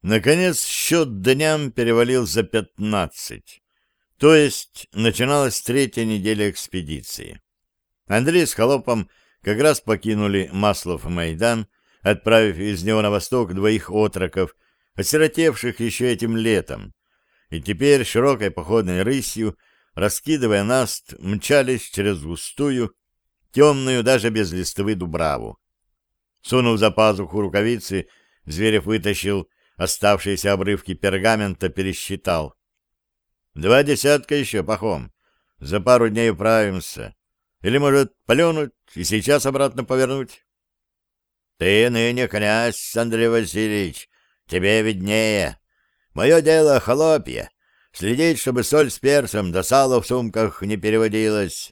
Наконец счет дням перевалил за 15, то есть начиналась третья неделя экспедиции. Андрей с Холопом как раз покинули Маслов-Майдан, отправив из него на восток двоих отроков, осиротевших еще этим летом, и теперь широкой походной рысью, раскидывая наст, мчались через густую, темную даже без листвы дубраву. Сунув за пазуху рукавицы, Зверев вытащил оставшиеся обрывки пергамента, пересчитал. 2 десятка еще, Пахом. За пару дней управимся. Или, может, плюнуть и сейчас обратно повернуть? Ты ныне князь, Андрей Васильевич, тебе виднее. Мое дело холопье. Следить, чтобы соль с перцем да сало в сумках не переводилось.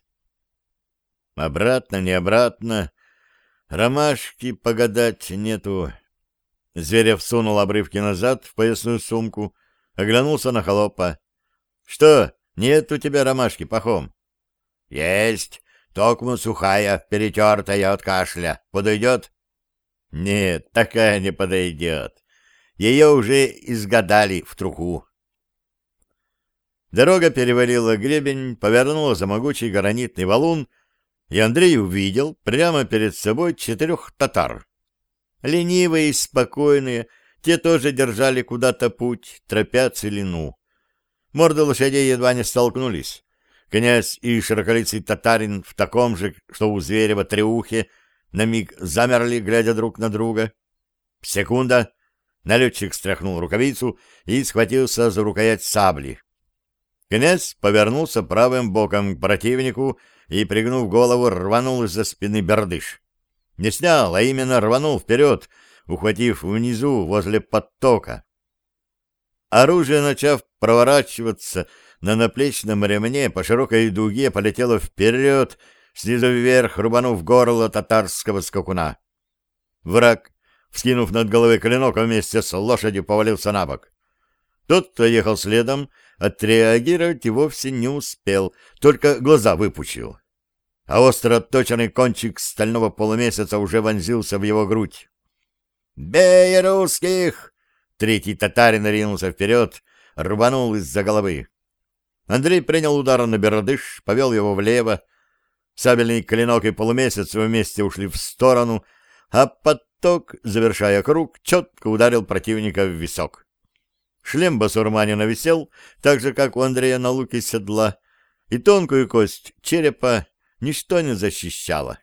Обратно, не обратно. Ромашки погадать нету. Зверев сунул обрывки назад в поясную сумку, оглянулся на Холопа. — Что, нет у тебя ромашки, Пахом? — Есть, токмо сухая, перетертая от кашля. Подойдет? — Нет, такая не подойдет. Ее уже изгадали в труху. Дорога перевалила гребень, повернула за могучий гранитный валун, и Андрей увидел прямо перед собой 4 татар. Ленивые и спокойные, те тоже держали куда-то путь, торопя целину. Морды лошадей едва не столкнулись. Князь и широколицый татарин в таком же, что у Зверева, треухе, на миг замерли, глядя друг на друга. Секунда. Налетчик стряхнул рукавицу и схватился за рукоять сабли. Князь повернулся правым боком к противнику и, пригнув голову, рванул из-за спины бердыш. Не снял, а именно рванул вперед, ухватив внизу возле подтока. Оружие, начав проворачиваться на наплечном ремне, по широкой дуге полетело вперед, снизу вверх рубанув горло татарского скакуна. Враг, вскинув над головой клинок, вместе с лошадью повалился на бок. Тот, кто ехал следом, отреагировать и вовсе не успел, только глаза выпучил. А остро отточенный кончик стального полумесяца уже вонзился в его грудь. «Бей русских!» Третий татарин ринулся вперед, рванул из-за головы. Андрей принял удар на бердыш, повел его влево. Сабельный клинок и полумесяц вместе ушли в сторону, а подток, завершая круг, четко ударил противника в висок. Шлем басурманина висел, так же, как у Андрея на луке седла, и тонкую кость черепа ничто не защищало.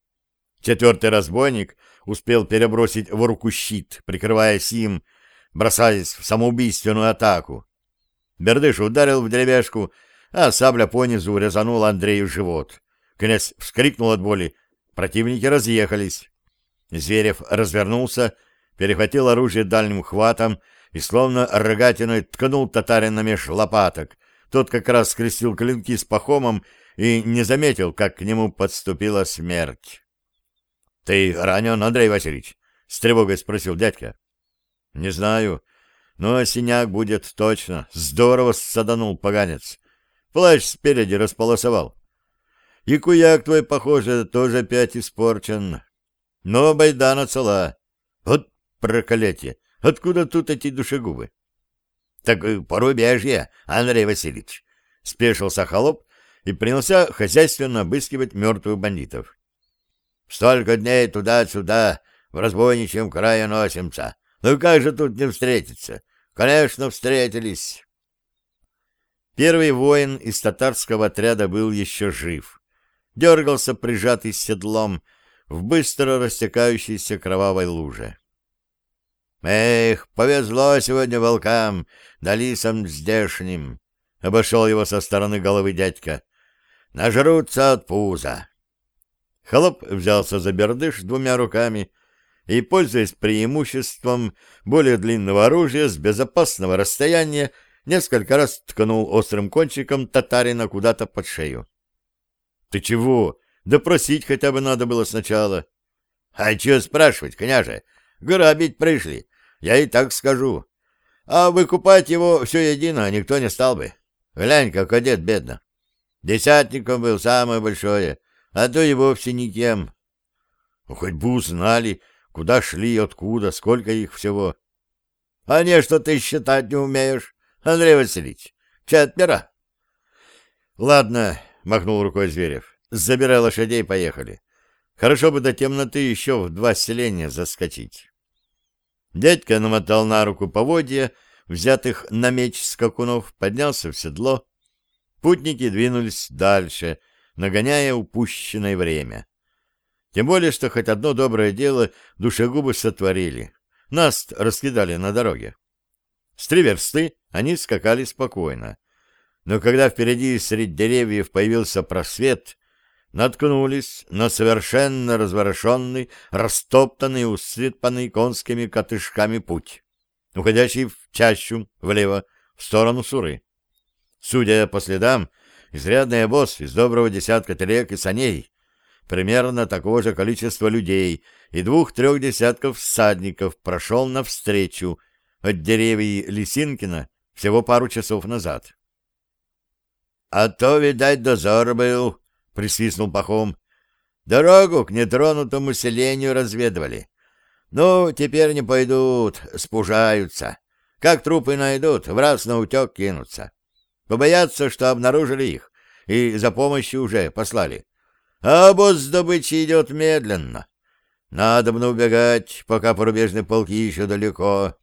4-й разбойник успел перебросить в руку щит, прикрываясь им, бросаясь в самоубийственную атаку. Бердыш ударил в деревяшку, а сабля понизу резанула Андрею живот. Князь вскрикнул от боли, противники разъехались. Зверев развернулся, перехватил оружие дальним хватом и словно рогатиной ткнул татарина меж лопаток. Тот как раз скрестил клинки с Пахомом и не заметил, как к нему подступила смерть. — Ты ранен, Андрей Васильевич? — с тревогой спросил дядька. — Не знаю, но синяк будет точно. Здорово саданул поганец. Плащ спереди располосовал. И куяк твой, похоже, тоже опять испорчен. Но байдана цела. Вот проклятие! Откуда тут эти душегубы? — Так порубежье, Андрей Васильевич! — спешился Холоп и принялся хозяйственно обыскивать мертвых бандитов. — Столько дней туда-сюда в разбойничьем крае носимся. Ну как же тут не встретиться? Конечно, встретились. Первый воин из татарского отряда был еще жив. Дергался, прижатый седлом, в быстро растекающейся кровавой луже. «Эх, повезло сегодня волкам, да лисам здешним!» — обошел его со стороны головы дядька. «Нажрутся от пуза!» Холоп взялся за бердыш 2 руками и, пользуясь преимуществом более длинного оружия, с безопасного расстояния несколько раз ткнул острым кончиком татарина куда-то под шею. — Ты чего? Допросить хотя бы надо было сначала. — А чё спрашивать, княже? Грабить пришли, я и так скажу. А выкупать его все едино никто не стал бы. Глянь, как одет бедно. Десятником был самое большое, а то и вовсе никем. Хоть бы узнали, куда шли, откуда, сколько их всего. А не, что ты считать не умеешь, Андрей Васильевич. 4. Ладно, махнул рукой Зверев. Забирай лошадей, поехали. Хорошо бы до темноты еще в 2 селения заскочить. Дядька намотал на руку поводья, взятых на меч скакунов, поднялся в седло. Путники двинулись дальше, нагоняя упущенное время. Тем более, что хоть одно доброе дело душегубы сотворили. Нас раскидали на дороге. С 3 версты они скакали спокойно. Но когда впереди среди деревьев появился просвет, наткнулись на совершенно разворошенный, растоптанный и усыпанный конскими котышками путь, уходящий в чащу влево, в сторону Суры. Судя по следам, изрядный обоз из доброго десятка телег и саней, примерно такого же количества людей и 2-3 десятков всадников прошел навстречу от деревьев Лисинкина всего пару часов назад. — А то, видать, дозор был, — присвистнул Пахом. — Дорогу к нетронутому селению разведывали. Ну, теперь не пойдут, спужаются. Как трупы найдут, в раз на утек кинутся. Побоятся, что обнаружили их, и за помощью уже послали. А обоз с добычей идет медленно. Надобно убегать, пока порубежные полки еще далеко.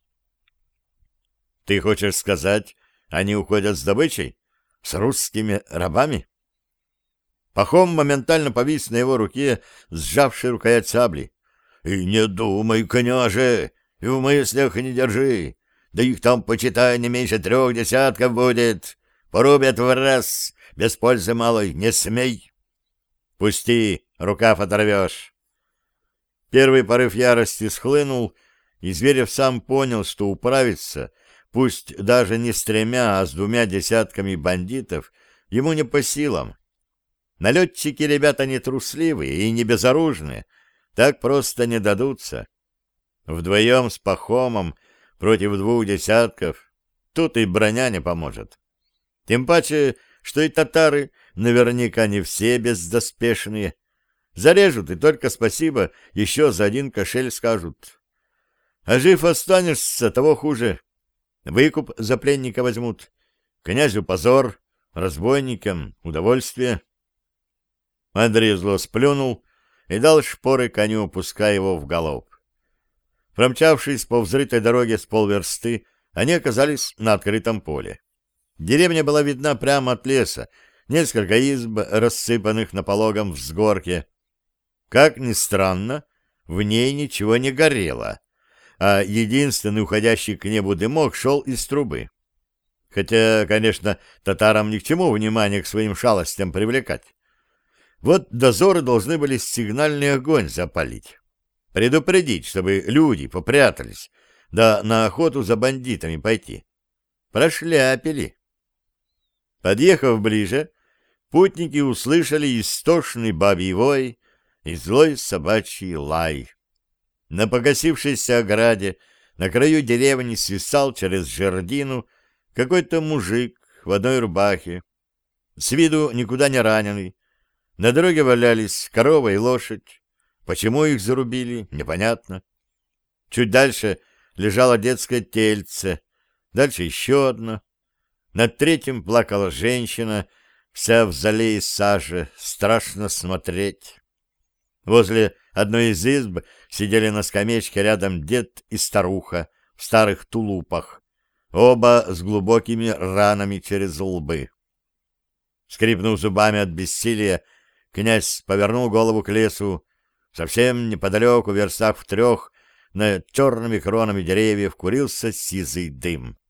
— Ты хочешь сказать, они уходят с добычей? С русскими рабами? Пахом моментально повис на его руке, сжавший рукоять сабли. — И не думай, княже, и в мыслях не держи. Да их там, почитай, не меньше 3 десятков будет. Порубят в раз, без пользы малой, не смей. — Пусти, рукав оторвешь. Первый порыв ярости схлынул, и Зверев сам понял, что управиться, пусть даже не с 3, а с 2 десятками бандитов, ему не по силам. Налетчики ребята не трусливые и не безоружные, так просто не дадутся. Вдвоем с Пахомом против 2 десятков тут и броня не поможет. Тем паче, что и татары наверняка не все бездоспешные. Зарежут, и только спасибо еще за 1 кошель скажут. А жив останешься, того хуже. Выкуп за пленника возьмут. Князю позор, разбойникам удовольствие. Андрей зло сплюнул и дал шпоры коню, пуская его в галоп. Промчавшись по взрытой дороге с полверсты, они оказались на открытом поле. Деревня была видна прямо от леса, несколько изб, рассыпанных на пологом взгорке. Как ни странно, в ней ничего не горело, а единственный уходящий к небу дымок шел из трубы. Хотя, конечно, татарам ни к чему внимание к своим шалостям привлекать. Вот дозоры должны были сигнальный огонь запалить. Предупредить, чтобы люди попрятались, да на охоту за бандитами пойти. Прошляпили. Подъехав ближе, путники услышали истошный бабий вой и злой собачий лай. На погасившейся ограде на краю деревни свисал через жердину какой-то мужик в одной рубахе, с виду никуда не раненый. На дороге валялись корова и лошадь. Почему их зарубили, непонятно. Чуть дальше лежало детское тельце, дальше еще одно. Над 3 плакала женщина, вся в зале и саже, страшно смотреть. Возле одной из изб сидели на скамеечке рядом дед и старуха в старых тулупах, оба с глубокими ранами через лбы. Скрипнув зубами от бессилия, князь повернул голову к лесу. Совсем неподалеку, верстах в 3, над черными кронами деревьев курился сизый дым.